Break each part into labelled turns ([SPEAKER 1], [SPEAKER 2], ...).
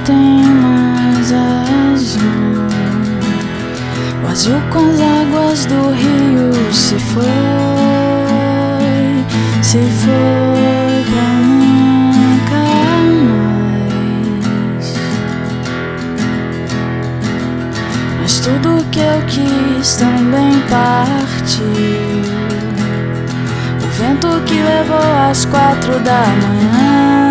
[SPEAKER 1] tem mais azul. O azul com as águas do rio se foi pra nunca mais. Mas tudo que eu quis também partiu. O vento que levou às 4 da manhã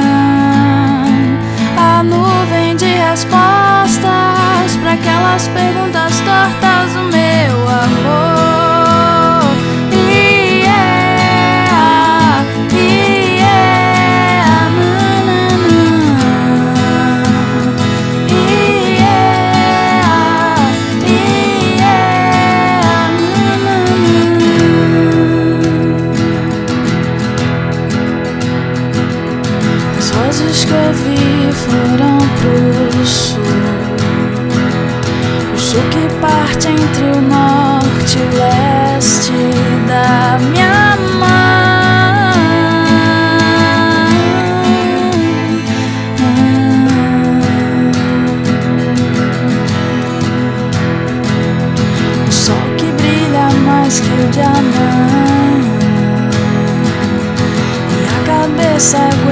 [SPEAKER 1] a nuvem de respostas para aquelas perguntas tortas do meu amor. As vozes que eu vi foram pro sul, o sul que parte entre o norte e o leste da minha mãe. O sol que brilha mais que o diamante e a cabeça